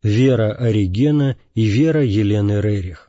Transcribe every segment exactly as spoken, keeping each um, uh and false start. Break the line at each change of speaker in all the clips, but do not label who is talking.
Вера Оригена и вера Елены Рерих.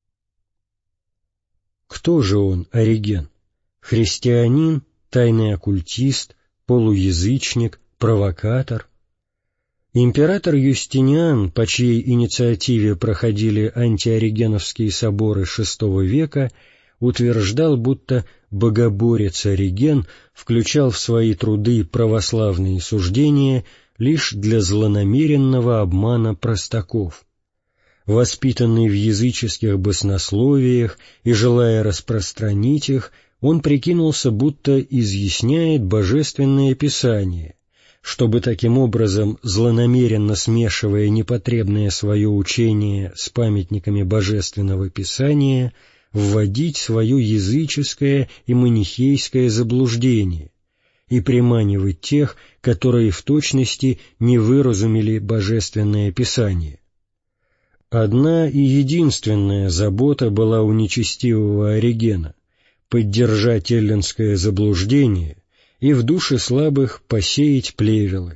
Кто же он, Ориген? Христианин, тайный оккультист, полуязычник, провокатор? Император Юстиниан, по чьей инициативе проходили антиоригеновские соборы шестого века, утверждал, будто богоборец Ориген включал в свои труды православные суждения лишь для злонамеренного обмана простаков. Воспитанный в языческих баснословиях и желая распространить их, он прикинулся, будто изъясняет Божественное Писание, чтобы таким образом, злонамеренно смешивая непотребное свое учение с памятниками Божественного Писания, вводить свое языческое и манихейское заблуждение и приманивать тех, которые в точности не выразумели Божественное Писание. Одна и единственная забота была у нечестивого Оригена — поддержать эллинское заблуждение и в душе слабых посеять плевелы.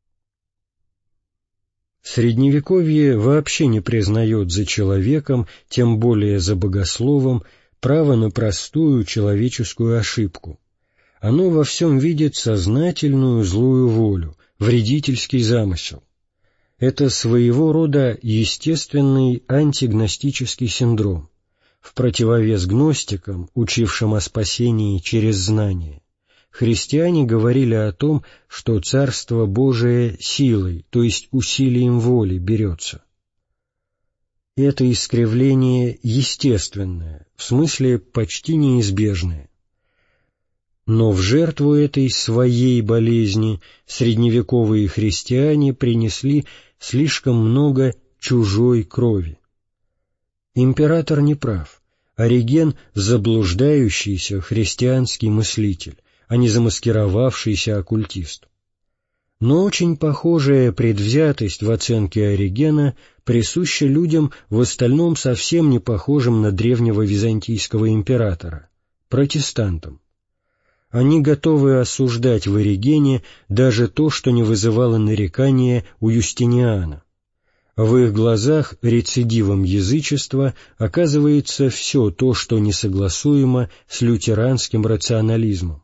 Средневековье вообще не признает за человеком, тем более за богословом, право на простую человеческую ошибку. Оно во всем видит сознательную злую волю, вредительский замысел. Это своего рода естественный антигностический синдром, в противовес гностикам, учившим о спасении через знание. Христиане говорили о том, что Царство Божие силой, то есть усилием воли, берется. Это искривление естественное, в смысле почти неизбежное. Но в жертву этой своей болезни средневековые христиане принесли слишком много чужой крови. Император не прав. Ориген — заблуждающийся христианский мыслитель, а не замаскировавшийся оккультист. Но очень похожая предвзятость в оценке Оригена присуща людям, в остальном совсем не похожим на древнего византийского императора, протестантам. Они готовы осуждать в Оригене даже то, что не вызывало нарекания у Юстиниана. В их глазах рецидивом язычества оказывается все то, что несогласуемо с лютеранским рационализмом.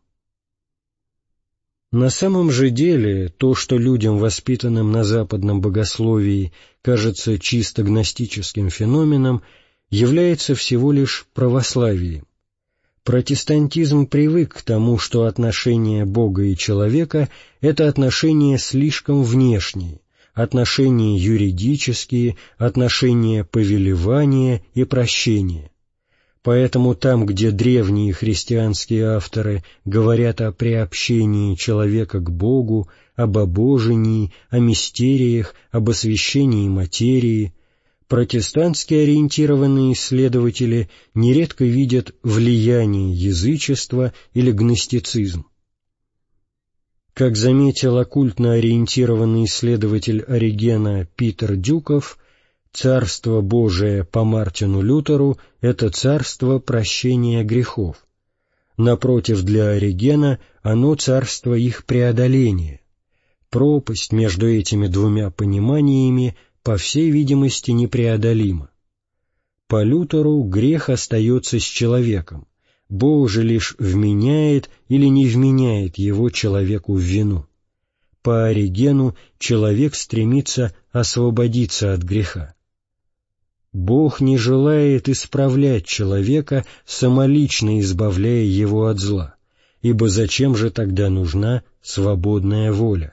На самом же деле, то, что людям, воспитанным на западном богословии, кажется чисто гностическим феноменом, является всего лишь православием. Протестантизм привык к тому, что отношения Бога и человека — это отношения слишком внешние, отношения юридические, отношения повелевания и прощения. Поэтому там, где древние христианские авторы говорят о приобщении человека к Богу, об обожении, о мистериях, об освящении материи, протестантски ориентированные исследователи нередко видят влияние язычества или гностицизм. Как заметил оккультно ориентированный исследователь Оригена Питер Дюков, Царство Божие по Мартину Лютеру — это царство прощения грехов. Напротив, для Оригена оно царство их преодоления. Пропасть между этими двумя пониманиями по всей видимости непреодолима. По Лютеру грех остается с человеком, Бог же лишь вменяет или не вменяет его человеку в вину. По Оригену человек стремится освободиться от греха. Бог не желает исправлять человека, самолично избавляя его от зла, ибо зачем же тогда нужна свободная воля?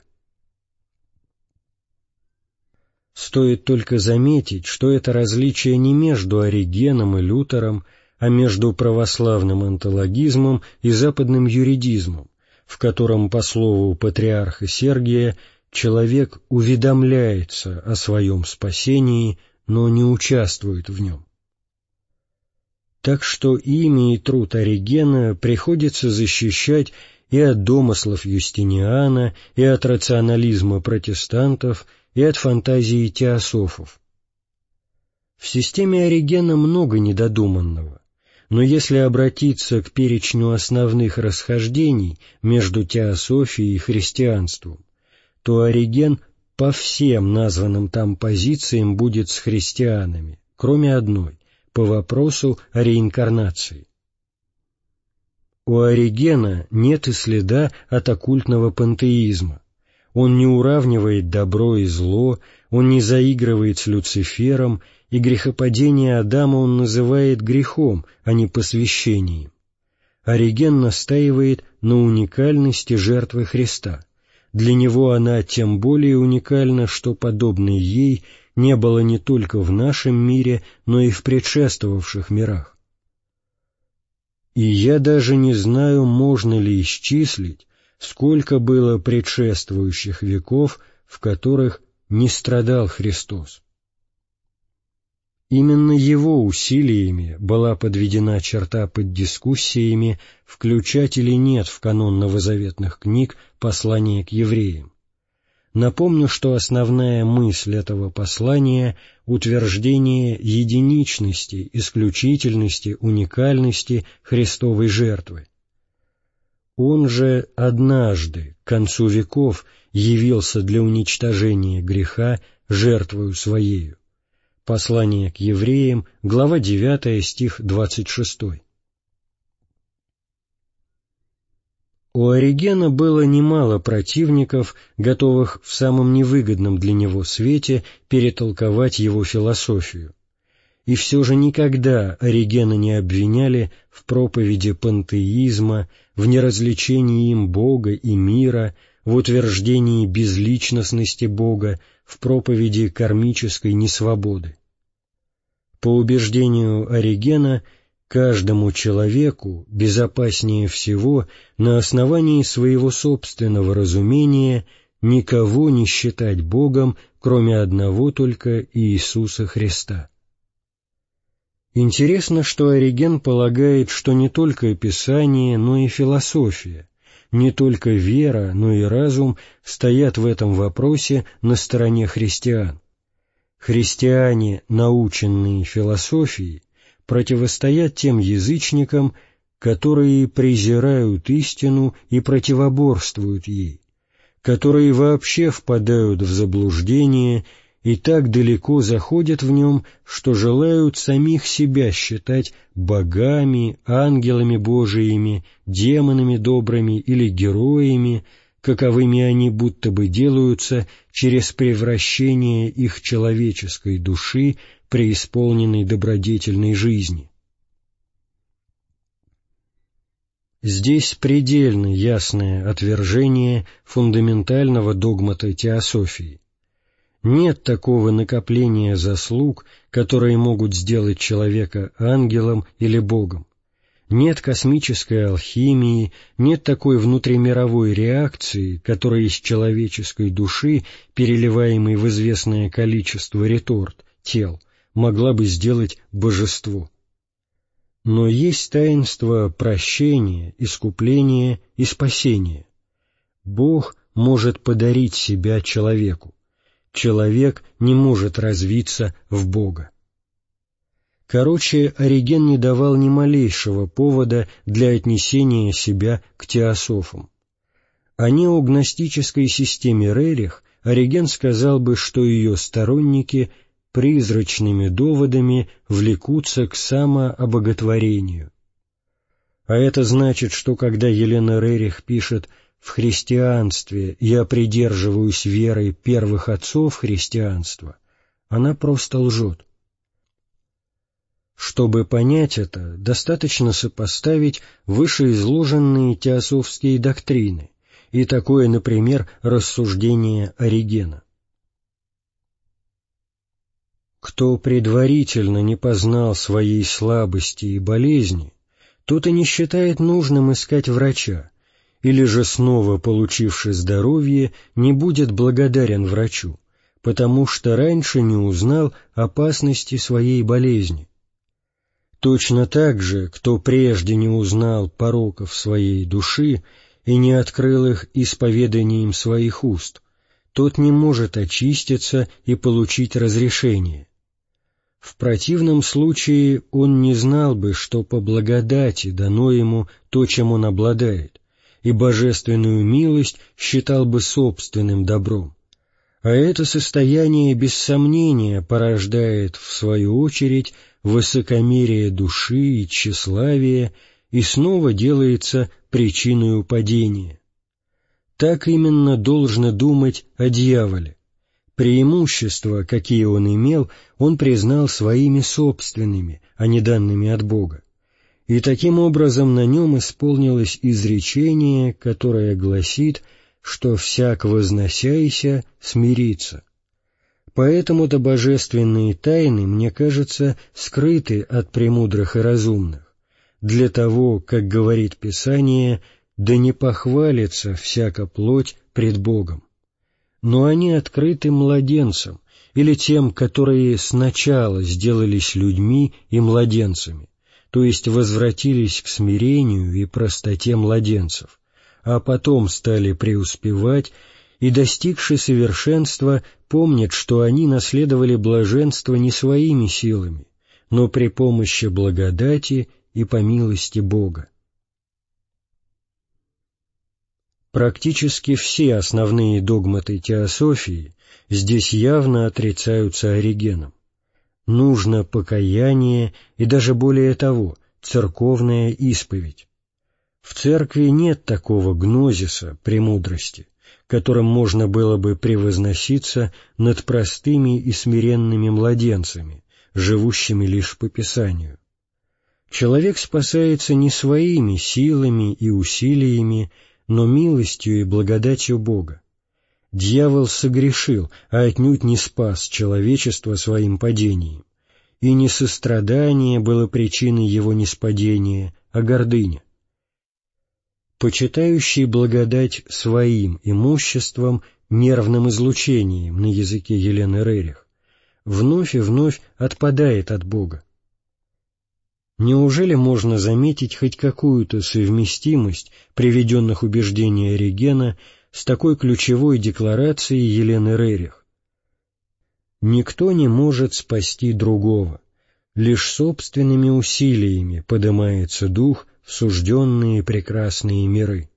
Стоит только заметить, что это различие не между Оригеном и Лютером, а между православным онтологизмом и западным юридизмом, в котором, по слову патриарха Сергия, человек уведомляется о своем спасении, но не участвует в нем. Так что имя и труд Оригена приходится защищать и от домыслов Юстиниана, и от рационализма протестантов, и от фантазии теософов. В системе Оригена много недодуманного, но если обратиться к перечню основных расхождений между теософией и христианством, то Ориген по всем названным там позициям будет с христианами, кроме одной, по вопросу о реинкарнации. У Оригена нет и следа от оккультного пантеизма. Он не уравнивает добро и зло, он не заигрывает с Люцифером, и грехопадение Адама он называет грехом, а не посвящением. Ориген настаивает на уникальности жертвы Христа. Для него она тем более уникальна, что подобной ей не было не только в нашем мире, но и в предшествовавших мирах. И я даже не знаю, можно ли исчислить, сколько было предшествующих веков, в которых не страдал Христос. Именно его усилиями была подведена черта под дискуссиями, включать или нет в канон новозаветных книг послание к евреям. Напомню, что основная мысль этого послания — утверждение единичности, исключительности, уникальности Христовой жертвы. Он же однажды, к концу веков, явился для уничтожения греха жертвою Своею. Послание к евреям, глава девятая, стих двадцать шестой. У Оригена было немало противников, готовых в самом невыгодном для него свете перетолковать его философию. И все же никогда Оригена не обвиняли в проповеди пантеизма, в неразличении им Бога и мира, в утверждении безличностности Бога, в проповеди кармической несвободы. По убеждению Оригена, каждому человеку безопаснее всего на основании своего собственного разумения никого не считать Богом, кроме одного только Иисуса Христа. Интересно, что Ориген полагает, что не только Писание, но и философия, не только вера, но и разум стоят в этом вопросе на стороне христиан. Христиане, наученные философией, противостоят тем язычникам, которые презирают истину и противоборствуют ей, которые вообще впадают в заблуждение и так далеко заходят в нем, что желают самих себя считать богами, ангелами Божиими, демонами добрыми или героями, каковыми они будто бы делаются через превращение их человеческой души преисполненной добродетельной жизни. Здесь предельно ясное отвержение фундаментального догмата теософии. Нет такого накопления заслуг, которые могут сделать человека ангелом или богом. Нет космической алхимии, нет такой внутримировой реакции, которая из человеческой души, переливаемой в известное количество реторт, тел, могла бы сделать божество. Но есть таинство прощения, искупления и спасения. Бог может подарить себя человеку. Человек не может развиться в Бога. Короче, Ориген не давал ни малейшего повода для отнесения себя к теософам. О неогностической системе Рерих Ориген сказал бы, что ее сторонники призрачными доводами влекутся к самообоготворению. А это значит, что когда Елена Рерих пишет «В христианстве я придерживаюсь веры первых отцов христианства», она просто лжет. Чтобы понять это, достаточно сопоставить вышеизложенные теософские доктрины и такое, например, рассуждение Оригена. Кто предварительно не познал своей слабости и болезни, тот и не считает нужным искать врача, или же снова получивший здоровье, не будет благодарен врачу, потому что раньше не узнал опасности своей болезни. Точно так же, кто прежде не узнал пороков своей души и не открыл их исповеданием своих уст, тот не может очиститься и получить разрешение. В противном случае он не знал бы, что по благодати дано ему то, чем он обладает, и божественную милость считал бы собственным добром. А это состояние без сомнения порождает, в свою очередь, высокомерие души и тщеславие и снова делается причиной падения. Так именно должно думать о дьяволе. Преимущества, какие он имел, он признал своими собственными, а не данными от Бога. И таким образом на нем исполнилось изречение, которое гласит, что «всяк возносяйся смирится». Поэтому-то божественные тайны, мне кажется, скрыты от премудрых и разумных, для того, как говорит Писание, «да не похвалится всяка плоть пред Богом». Но они открыты младенцам, или тем, которые сначала сделались людьми и младенцами, то есть возвратились к смирению и простоте младенцев, а потом стали преуспевать и, достигши совершенства, помнят, что они наследовали блаженство не своими силами, но при помощи благодати и по милости Бога. Практически все основные догматы теософии здесь явно отрицаются Оригеном. Нужно покаяние и даже более того, церковная исповедь. В церкви нет такого гнозиса, премудрости, которым можно было бы превозноситься над простыми и смиренными младенцами, живущими лишь по Писанию. Человек спасается не своими силами и усилиями, но милостью и благодатью Бога. Дьявол согрешил, а отнюдь не спас человечество своим падением, и не сострадание было причиной его ниспадения, а гордыня. Почитающий благодать своим имуществом, нервным излучением на языке Елены Рерих, вновь и вновь отпадает от Бога. Неужели можно заметить хоть какую-то совместимость приведенных убеждений Оригена с такой ключевой декларацией Елены Рерих? Никто не может спасти другого, лишь собственными усилиями подымается дух в сужденные прекрасные миры.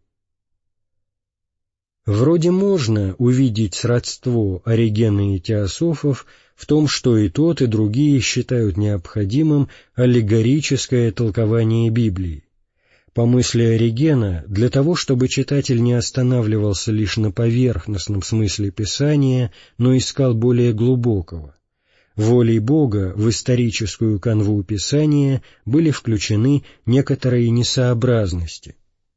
Вроде можно увидеть сродство Оригена и теософов в том, что и тот, и другие считают необходимым аллегорическое толкование Библии. По мысли Оригена, для того, чтобы читатель не останавливался лишь на поверхностном смысле Писания, но искал более глубокого, волей Бога в историческую канву Писания были включены некоторые несообразности.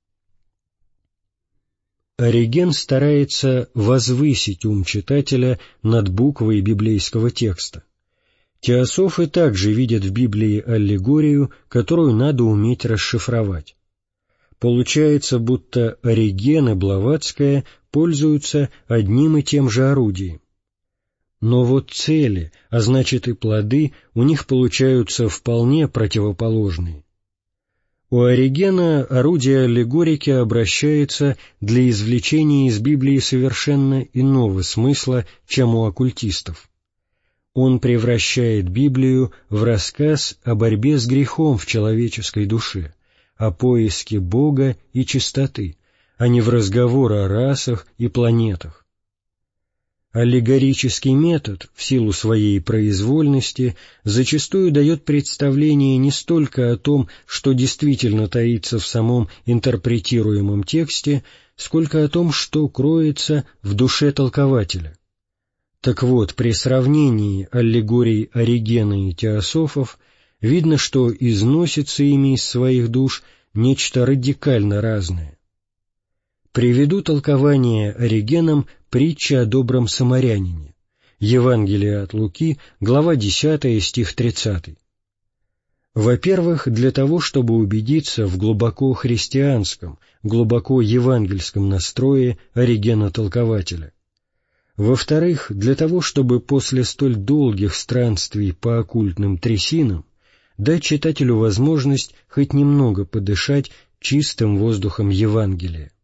Ориген старается возвысить ум читателя над буквой библейского текста. Теософы также видят в Библии аллегорию, которую надо уметь расшифровать. Получается, будто Ориген и Блаватская пользуются одним и тем же орудием. Но вот цели, а значит и плоды, у них получаются вполне противоположные. У Оригена орудие аллегорики обращается для извлечения из Библии совершенно иного смысла, чем у оккультистов. Он превращает Библию в рассказ о борьбе с грехом в человеческой душе, о поиске Бога и чистоты, а не в разговор о расах и планетах. Аллегорический метод, в силу своей произвольности, зачастую дает представление не столько о том, что действительно таится в самом интерпретируемом тексте, сколько о том, что кроется в душе толкователя. Так вот, при сравнении аллегорий Оригена и теософов видно, что износится ими из своих душ нечто радикально разное. Приведу толкование Оригеном притчи о добром самарянине. Евангелие от Луки, глава десятая, стих тридцатый. Во-первых, для того, чтобы убедиться в глубоко христианском, глубоко евангельском настрое Оригена-толкователя. Во-вторых, для того, чтобы после столь долгих странствий по оккультным трясинам дать читателю возможность хоть немного подышать чистым воздухом Евангелия.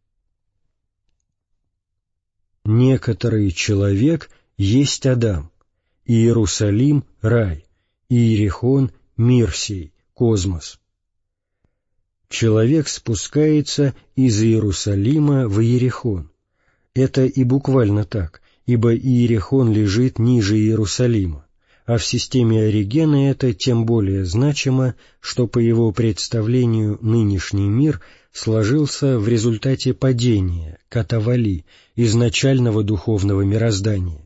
Некоторый человек есть Адам, Иерусалим — рай, Иерихон — мир сей, космос. Человек спускается из Иерусалима в Иерихон. Это и буквально так. ибо Иерихон лежит ниже Иерусалима, а в системе Оригена это тем более значимо, что по его представлению нынешний мир сложился в результате падения, катавали, изначального духовного мироздания.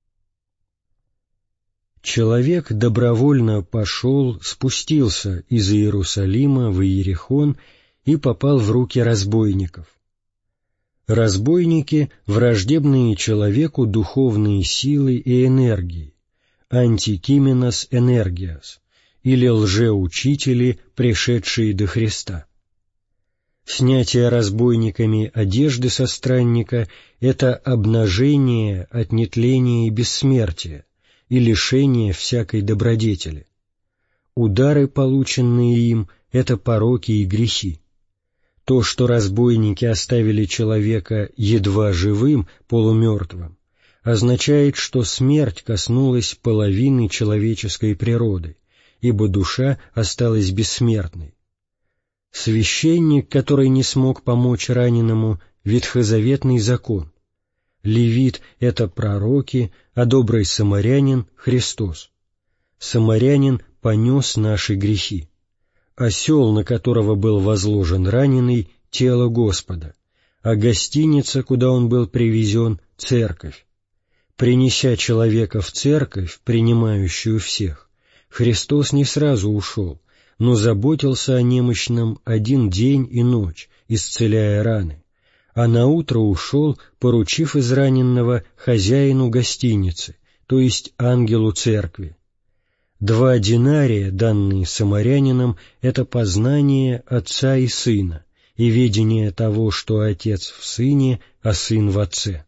Человек добровольно пошел, спустился из Иерусалима в Иерихон и попал в руки разбойников. Разбойники — враждебные человеку духовные силы и энергии, антикименос энергиас, или лжеучители, пришедшие до Христа. Снятие разбойниками одежды со странника — это обнажение от нетления и бессмертия и лишение всякой добродетели. Удары, полученные им, — это пороки и грехи. То, что разбойники оставили человека едва живым, полумертвым, означает, что смерть коснулась половины человеческой природы, ибо душа осталась бессмертной. Священник, который не смог помочь раненому, — ветхозаветный закон. Левит — это пророки, а добрый самарянин — Христос. Самарянин понес наши грехи. Осел, на которого был возложен раненый, — тело Господа, а гостиница, куда он был привезен, — церковь. Принеся человека в церковь, принимающую всех, Христос не сразу ушел, но заботился о немощном один день и ночь, исцеляя раны, а наутро ушел, поручив израненного хозяину гостиницы, то есть ангелу церкви. Два динария, данные самарянином, — это познание Отца и Сына и ведение того, что Отец в Сыне, а Сын в Отце.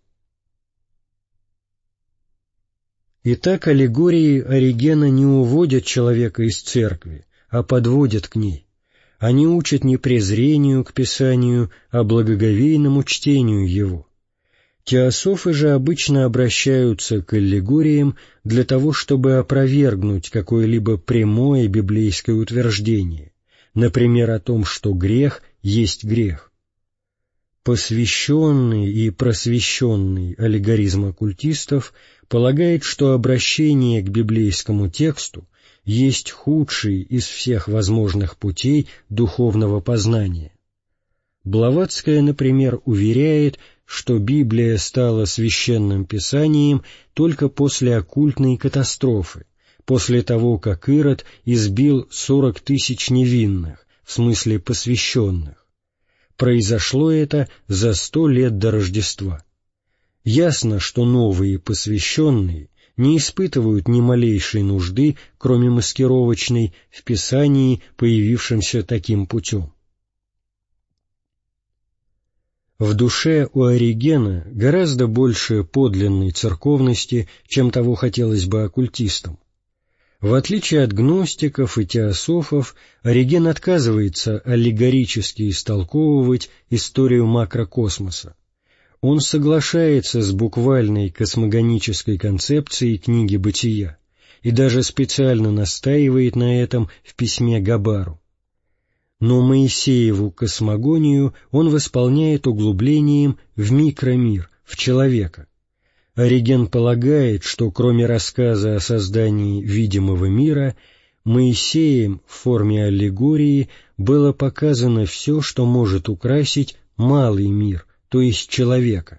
Итак, аллегории Оригена не уводят человека из церкви, а подводят к ней. Они учат не презрению к Писанию, а благоговейному чтению его. Теософы же обычно обращаются к аллегориям для того, чтобы опровергнуть какое-либо прямое библейское утверждение, например, о том, что грех есть грех. Посвященный и просвещенный аллегоризм оккультистов полагает, что обращение к библейскому тексту есть худший из всех возможных путей духовного познания. Блаватская, например, уверяет, что Библия стала священным писанием только после оккультной катастрофы, после того, как Ирод избил сорок тысяч невинных, в смысле посвященных. Произошло это за сто лет до Рождества. Ясно, что новые посвященные не испытывают ни малейшей нужды, кроме маскировочной, в Писании, появившемся таким путем. В душе у Оригена гораздо больше подлинной церковности, чем того хотелось бы оккультистам. В отличие от гностиков и теософов, Ориген отказывается аллегорически истолковывать историю макрокосмоса. Он соглашается с буквальной космогонической концепцией книги «Бытия» и даже специально настаивает на этом в письме Габару. Но Моисееву космогонию он восполняет углублением в микромир, в человека. Ориген полагает, что кроме рассказа о создании видимого мира, Моисеем в форме аллегории было показано все, что может украсить малый мир, то есть человека.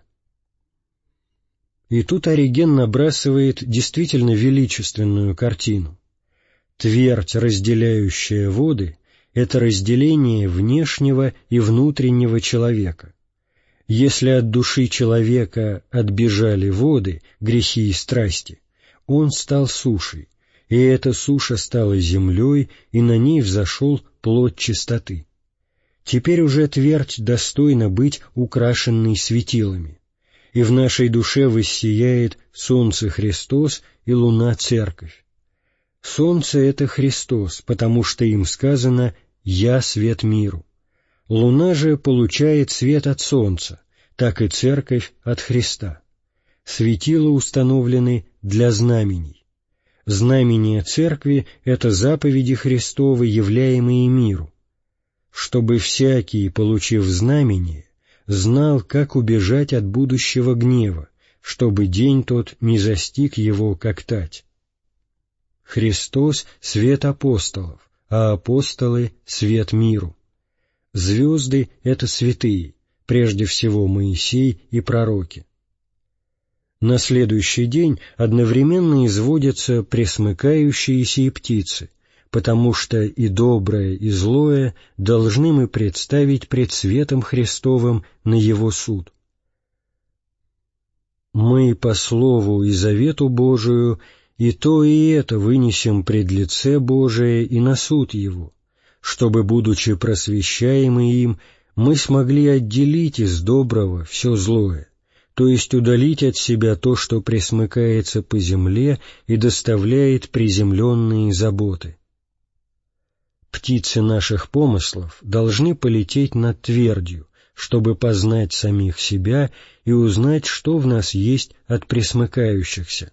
И тут Ориген набрасывает действительно величественную картину. Твердь, разделяющая воды, — это разделение внешнего и внутреннего человека. Если от души человека отбежали воды, грехи и страсти, он стал сушей, и эта суша стала землей, и на ней взошел плод чистоты. Теперь уже твердь достойна быть украшенной светилами, и в нашей душе воссияет солнце Христос и луна Церковь. Солнце — это Христос, потому что им сказано «Я свет миру». Луна же получает свет от солнца, так и Церковь от Христа. Светила установлены для знамений. Знамения Церкви — это заповеди Христовы, являемые миру. Чтобы всякий, получив знамение, знал, как убежать от будущего гнева, чтобы день тот не застиг его, как тать. Христос — свет апостолов, а апостолы — свет миру. Звезды — это святые, прежде всего Моисей и пророки. На следующий день одновременно изводятся пресмыкающиеся и птицы, потому что и доброе, и злое должны мы представить пред светом Христовым на Его суд. Мы по слову и завету Божию и то и это вынесем пред лице Божие и на суд Его, чтобы, будучи просвещаемы им, мы смогли отделить из доброго все злое, то есть удалить от себя то, что пресмыкается по земле и доставляет приземленные заботы. Птицы наших помыслов должны полететь над твердью, чтобы познать самих себя и узнать, что в нас есть от пресмыкающихся.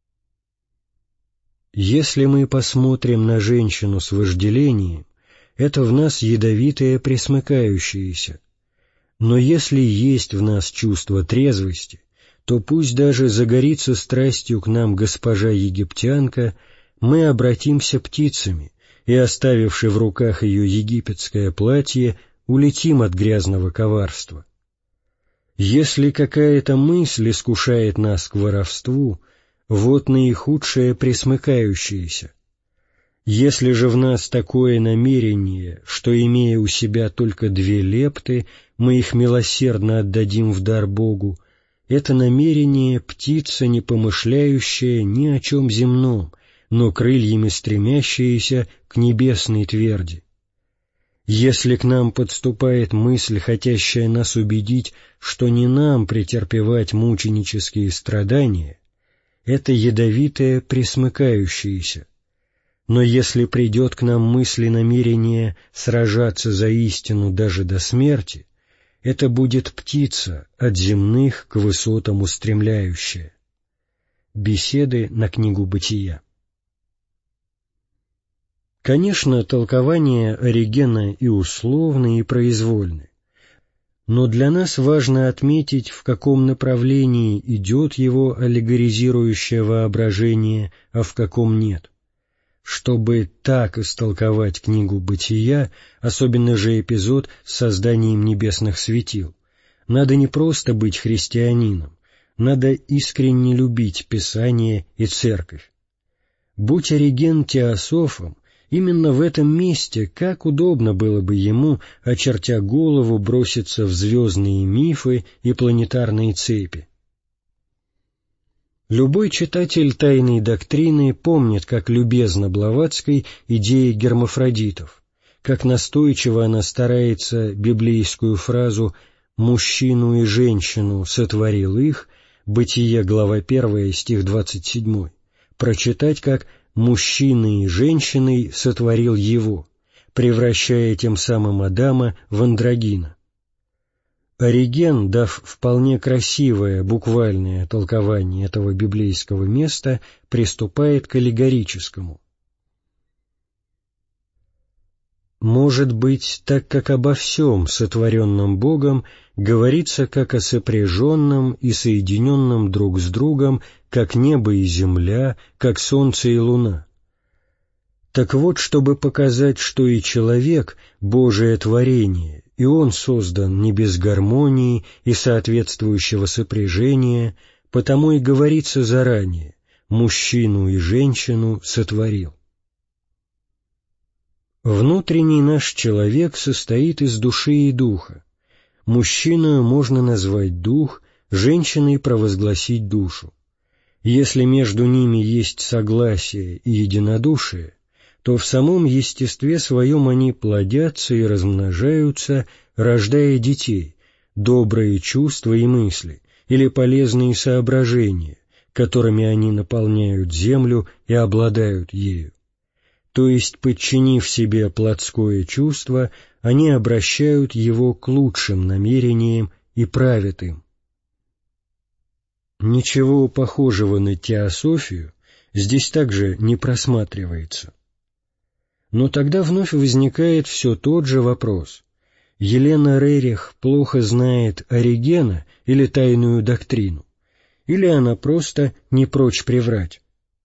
Если мы посмотрим на женщину с вожделением, это в нас ядовитое пресмыкающееся. Но если есть в нас чувство трезвости, то пусть даже загорится страстью к нам госпожа египтянка, мы обратимся птицами и, оставивши в руках ее египетское платье, улетим от грязного коварства. Если какая-то мысль искушает нас к воровству, вот наихудшее пресмыкающееся. Если же в нас такое намерение, что, имея у себя только две лепты, мы их милосердно отдадим в дар Богу, это намерение — птица, не помышляющая ни о чем земном, но крыльями стремящаяся к небесной тверди. Если к нам подступает мысль, хотящая нас убедить, что не нам претерпевать мученические страдания, это ядовитое пресмыкающееся. Но если придет к нам мысль и намерение сражаться за истину даже до смерти, это будет птица, от земных к высотам устремляющая. Беседы на книгу Бытия. Конечно, толкования Оригена и условны, и произвольны, но для нас важно отметить, в каком направлении идет его аллегоризирующее воображение, а в каком нет. Чтобы так истолковать книгу Бытия, особенно же эпизод с созданием небесных светил, надо не просто быть христианином, надо искренне любить Писание и Церковь. Будь Ориген теософом, именно в этом месте как удобно было бы ему, очертя голову, броситься в звездные мифы и планетарные цепи. Любой читатель тайной доктрины помнит, как любезна Блаватской идея гермафродитов, как настойчиво она старается библейскую фразу «мужчину и женщину сотворил их» Бытие, глава первая, стих двадцать семь, прочитать как «мужчиной и женщиной сотворил его», превращая тем самым Адама в андрогина. Ориген, дав вполне красивое буквальное толкование этого библейского места, приступает к аллегорическому. Может быть, так как обо всем, сотворенном Богом, говорится как о сопряженном и соединенном друг с другом, как небо и земля, как солнце и луна. Так вот, чтобы показать, что и человек — Божие творение, и он создан не без гармонии и соответствующего сопряжения, потому и говорится заранее «мужчину и женщину сотворил». Внутренний наш человек состоит из души и духа. Мужчину можно назвать дух, женщиной провозгласить душу. Если между ними есть согласие и единодушие, то в самом естестве своем они плодятся и размножаются, рождая детей, добрые чувства и мысли, или полезные соображения, которыми они наполняют землю и обладают ею. То есть, подчинив себе плотское чувство, они обращают его к лучшим намерениям и правят им. Ничего похожего на теософию здесь также не просматривается. Но тогда вновь возникает все тот же вопрос. Елена Рерих плохо знает Оригена или тайную доктрину? или она просто не прочь приврать.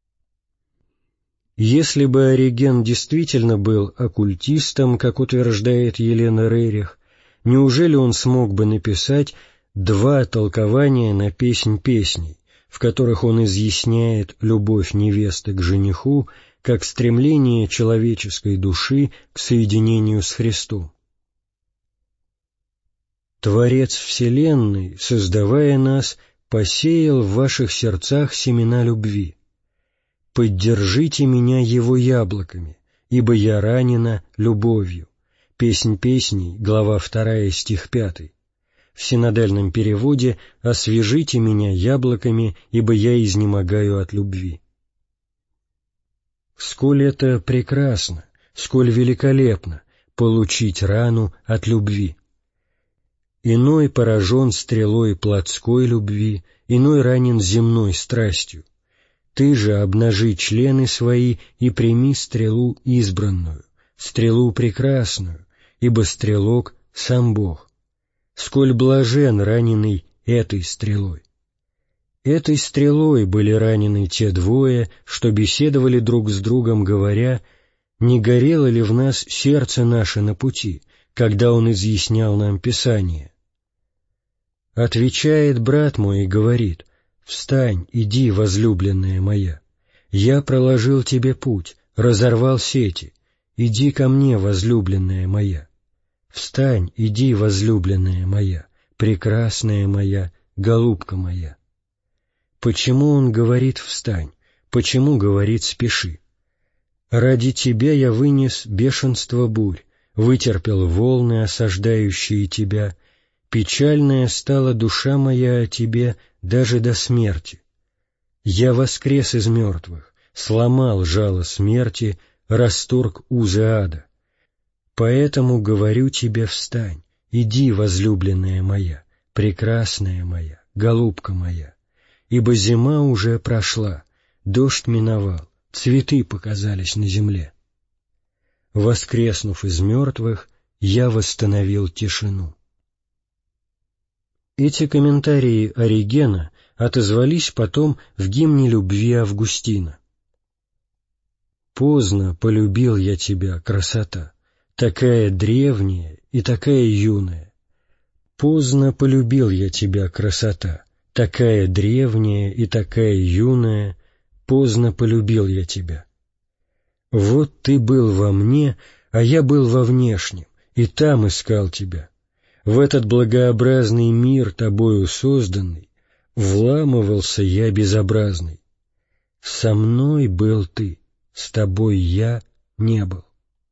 Если бы Ориген действительно был оккультистом, как утверждает Елена Рерих, неужели он смог бы написать два толкования на «Песнь песней», в которых он изъясняет любовь невесты к жениху как стремление человеческой души к соединению с Христом? Творец Вселенной, создавая нас, посеял в ваших сердцах семена любви. Поддержите меня его яблоками, ибо я ранена любовью. Песнь песней, глава вторая, стих пятый. В синодальном переводе «Освежите меня яблоками, ибо я изнемогаю от любви». Сколь это прекрасно, сколь великолепно получить рану от любви. Иной поражен стрелой плотской любви, иной ранен земной страстью. Ты же обнажи члены свои и прими стрелу избранную, стрелу прекрасную, ибо стрелок — сам Бог. Сколь блажен раненый этой стрелой. Этой стрелой были ранены те двое, что беседовали друг с другом, говоря: «Не горело ли в нас сердце наше на пути, когда он изъяснял нам Писание?» Отвечает брат мой и говорит: «Встань, иди, возлюбленная моя, я проложил тебе путь, разорвал сети, иди ко мне, возлюбленная моя. Встань, иди, возлюбленная моя, прекрасная моя, голубка моя». Почему он говорит «встань», почему говорит «спеши»? «Ради тебя я вынес бешенство бурь, вытерпел волны, осаждающие тебя, печальная стала душа моя о тебе даже до смерти. Я воскрес из мертвых, сломал жало смерти, расторг узы ада. Поэтому говорю тебе: встань, иди, возлюбленная моя, прекрасная моя, голубка моя, ибо зима уже прошла, дождь миновал, цветы показались на земле. Воскреснув из мертвых, я восстановил тишину». Эти комментарии Оригена отозвались потом в гимне любви Августина. «Поздно полюбил я тебя, красота, такая древняя и такая юная. Поздно полюбил я тебя, красота, такая древняя и такая юная, поздно полюбил я тебя. Вот ты был во мне, а я был во внешнем, и там искал тебя. В этот благообразный мир, тобою созданный, вламывался я безобразный. Со мной был ты, с тобой я не был.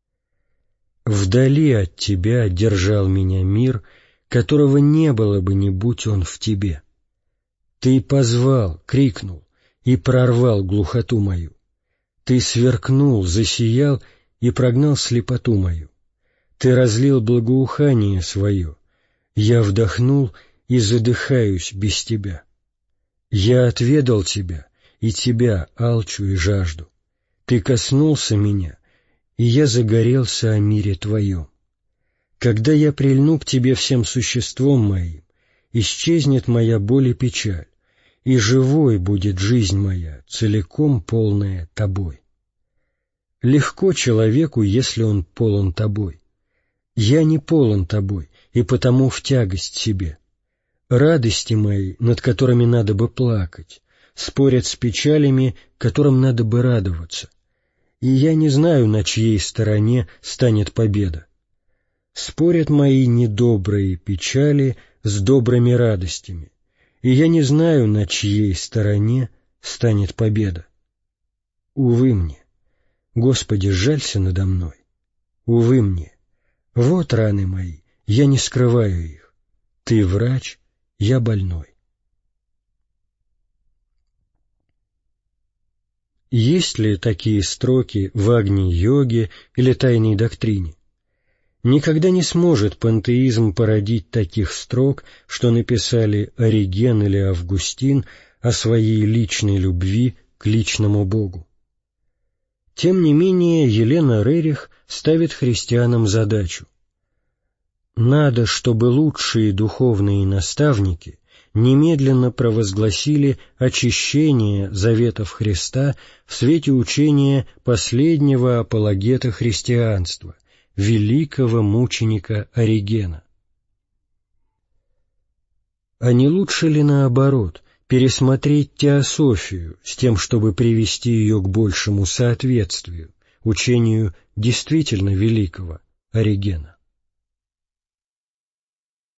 Вдали от тебя держал меня мир, которого не было бы, не будь он в тебе. Ты позвал, крикнул и прорвал глухоту мою. Ты сверкнул, засиял и прогнал слепоту мою. Ты разлил благоухание свое. Я вдохнул и задыхаюсь без тебя. Я отведал тебя, и тебя алчу и жажду. Ты коснулся меня, и я загорелся о мире твоем. Когда я прильну к тебе всем существом моим, исчезнет моя боль и печаль, и живой будет жизнь моя, целиком полная тобой. Легко человеку, если он полон тобой. Я не полон тобой, и потому в тягость себе. Радости мои, над которыми надо бы плакать, спорят с печалями, которым надо бы радоваться. И я не знаю, на чьей стороне станет победа. Спорят мои недобрые печали с добрыми радостями, и я не знаю, на чьей стороне станет победа. Увы мне, Господи, жалься надо мной. Увы мне, вот раны мои, я не скрываю их. Ты врач, я больной. Есть ли такие строки в Агни-йоге или тайной доктрине? Никогда не сможет пантеизм породить таких строк, что написали Ориген или Августин о своей личной любви к личному Богу. Тем не менее, Елена Рерих ставит христианам задачу. Надо, чтобы лучшие духовные наставники немедленно провозгласили очищение заветов Христа в свете учения последнего апологета христианства, великого мученика Оригена. А не лучше ли, наоборот, пересмотреть теософию с тем, чтобы привести ее к большему соответствию, учению действительно великого Оригена?